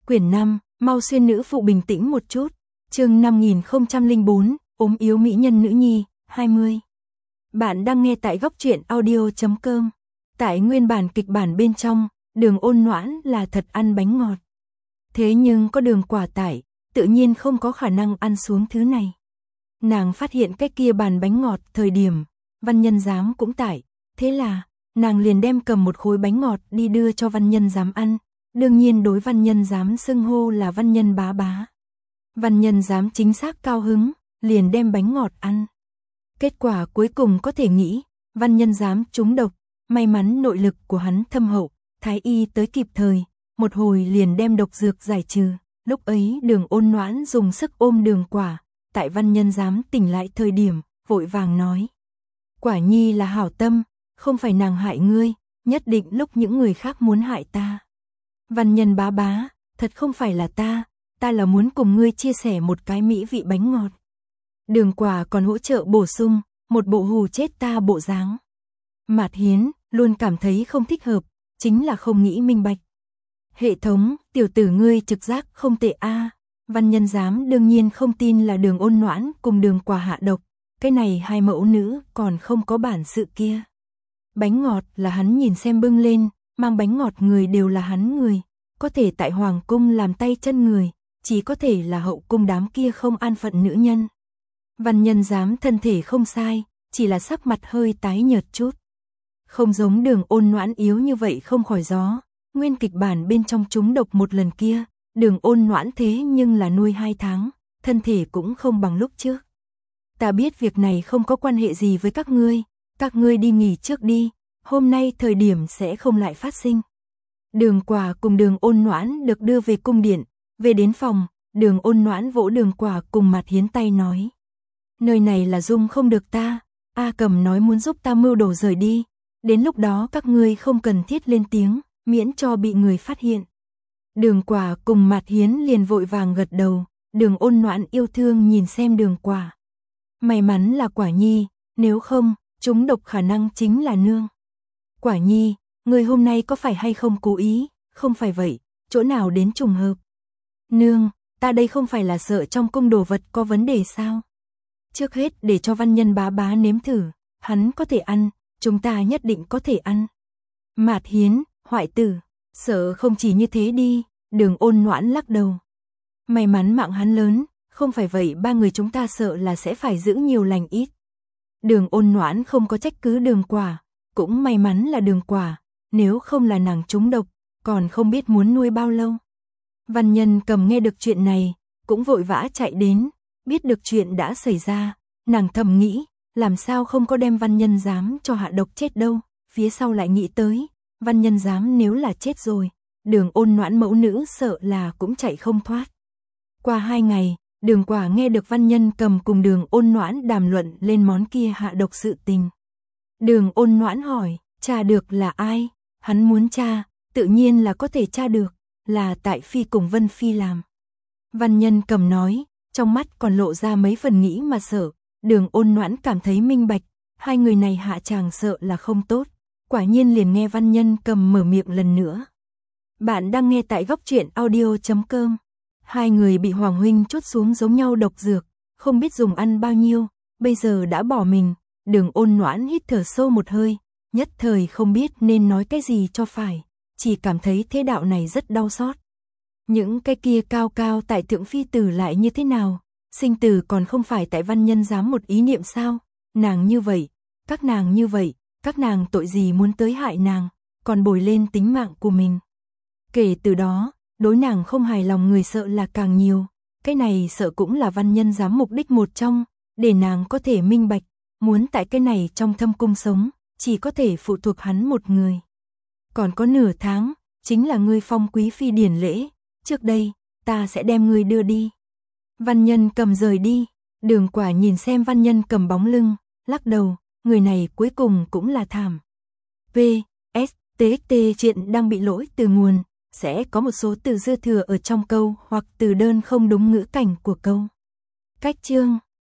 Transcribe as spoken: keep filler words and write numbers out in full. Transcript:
Quyển năm, mau xuyên nữ phụ bình tĩnh một chút. Chương năm nghìn không trăm lẻ bốn, ốm yếu mỹ nhân nữ nhi, hai mươi. Bạn đang nghe tại góc truyện audio chấm com. Tại nguyên bản kịch bản bên trong, Đường Ôn Noãn là thật ăn bánh ngọt. Thế nhưng có Đường Quả tải, tự nhiên không có khả năng ăn xuống thứ này. Nàng phát hiện cái kia bàn bánh ngọt thời điểm, Văn Nhân Giám cũng tải, thế là nàng liền đem cầm một khối bánh ngọt đi đưa cho Văn Nhân Giám ăn. Đương nhiên đối Văn Nhân Giám xưng hô là Văn Nhân bá bá. Văn Nhân Giám chính xác cao hứng, liền đem bánh ngọt ăn. Kết quả cuối cùng có thể nghĩ, Văn Nhân Giám trúng độc, may mắn nội lực của hắn thâm hậu, thái y tới kịp thời, một hồi liền đem độc dược giải trừ. Lúc ấy Đường Ôn Noãn dùng sức ôm Đường Quả, tại Văn Nhân Giám tỉnh lại thời điểm, vội vàng nói: Quả nhi là hảo tâm, không phải nàng hại ngươi, nhất định lúc những người khác muốn hại ta. Văn Nhân bá bá, thật không phải là ta, ta là muốn cùng ngươi chia sẻ một cái mỹ vị bánh ngọt. Đường Quả còn hỗ trợ bổ sung, một bộ hù chết ta bộ dáng. Mạt Hiến luôn cảm thấy không thích hợp, chính là không nghĩ minh bạch. Hệ thống, tiểu tử ngươi trực giác không tệ a. Văn Nhân Giám đương nhiên không tin là Đường Ôn Noãn cùng Đường Quả hạ độc, cái này hai mẫu nữ còn không có bản sự kia. Bánh ngọt là hắn nhìn xem bưng lên, mang bánh ngọt người đều là hắn người, có thể tại hoàng cung làm tay chân người, chỉ có thể là hậu cung đám kia không an phận nữ nhân. Văn Nhân Giám thân thể không sai, chỉ là sắc mặt hơi tái nhợt chút. Không giống Đường Ôn Noãn yếu như vậy không khỏi gió, nguyên kịch bản bên trong trúng độc một lần kia, Đường Ôn Noãn thế nhưng là nuôi hai tháng, thân thể cũng không bằng lúc trước. Ta biết việc này không có quan hệ gì với các ngươi, các ngươi đi nghỉ trước đi, hôm nay thời điểm sẽ không lại phát sinh. Đường Quả cùng Đường Ôn Noãn được đưa về cung điện, về đến phòng, Đường Ôn Noãn vỗ Đường Quả cùng Mạt Hiến tay nói: Nơi này là dung không được ta, A Cầm nói muốn giúp ta mưu đồ rời đi, đến lúc đó các ngươi không cần thiết lên tiếng, miễn cho bị người phát hiện. Đường Quả cùng Mạt Hiến liền vội vàng gật đầu, Đường Ôn Noãn yêu thương nhìn xem Đường Quả. May mắn là Quả nhi, nếu không, chúng độc khả năng chính là nương. Quả nhi, người hôm nay có phải hay không cố ý, không phải vậy, chỗ nào đến trùng hợp. Nương, ta đây không phải là sợ trong cung đồ vật có vấn đề sao? Trước hết để cho Văn Nhân bá bá nếm thử, hắn có thể ăn, chúng ta nhất định có thể ăn. Mạt Hiến, hoại tử, sợ không chỉ như thế đi, Đường Ôn Noãn lắc đầu. May mắn mạng hắn lớn, không phải vậy ba người chúng ta sợ là sẽ phải giữ nhiều lành ít. Đường Ôn Noãn không có trách cứ Đường Quả, cũng may mắn là Đường Quả, nếu không là nàng trúng độc, còn không biết muốn nuôi bao lâu. Văn Nhân Cầm nghe được chuyện này, cũng vội vã chạy đến, biết được chuyện đã xảy ra, nàng thầm nghĩ, làm sao không có đem Văn Nhân Giám cho hạ độc chết đâu, phía sau lại nghĩ tới, Văn Nhân Giám nếu là chết rồi, Đường Ôn Noãn mẫu nữ sợ là cũng chạy không thoát. Qua hai ngày, Đường Quả nghe được Văn Nhân Cầm cùng Đường Ôn Noãn đàm luận lên món kia hạ độc sự tình. Đường Ôn Noãn hỏi, tra được là ai? Hắn muốn tra, tự nhiên là có thể tra được, là tại Phi cùng Vân Phi làm. Văn Nhân Cầm nói, trong mắt còn lộ ra mấy phần nghĩ mà sợ. Đường Ôn Noãn cảm thấy minh bạch, hai người này hạ chàng sợ là không tốt. Quả nhiên liền nghe Văn Nhân Cầm mở miệng lần nữa. Bạn đang nghe tại góc truyện audio chấm com. Hai người bị Hoàng huynh chốt xuống giống nhau độc dược, không biết dùng ăn bao nhiêu, bây giờ đã bỏ mình. Đường Ôn Noãn hít thở sâu một hơi, nhất thời không biết nên nói cái gì cho phải, chỉ cảm thấy thế đạo này rất đau xót. Những cái kia cao cao tại thượng phi tử lại như thế nào, sinh tử còn không phải tại Văn Nhân Giám một ý niệm sao, nàng như vậy, các nàng như vậy, các nàng tội gì muốn tới hại nàng, còn bồi lên tính mạng của mình. Kể từ đó, đối nàng không hài lòng người sợ là càng nhiều, cái này sợ cũng là Văn Nhân Giám mục đích một trong, để nàng có thể minh bạch, muốn tại cái này trong thâm cung sống, chỉ có thể phụ thuộc hắn một người. Còn có nửa tháng, chính là ngươi phong quý phi điển lễ, trước đây, ta sẽ đem ngươi đưa đi. Văn Nhân Cầm rời đi, Đường Quả nhìn xem Văn Nhân Cầm bóng lưng, lắc đầu, người này cuối cùng cũng là thảm. P. S. T X T chuyện đang bị lỗi từ nguồn, sẽ có một số từ dư thừa ở trong câu hoặc từ đơn không đúng ngữ cảnh của câu. Cách chương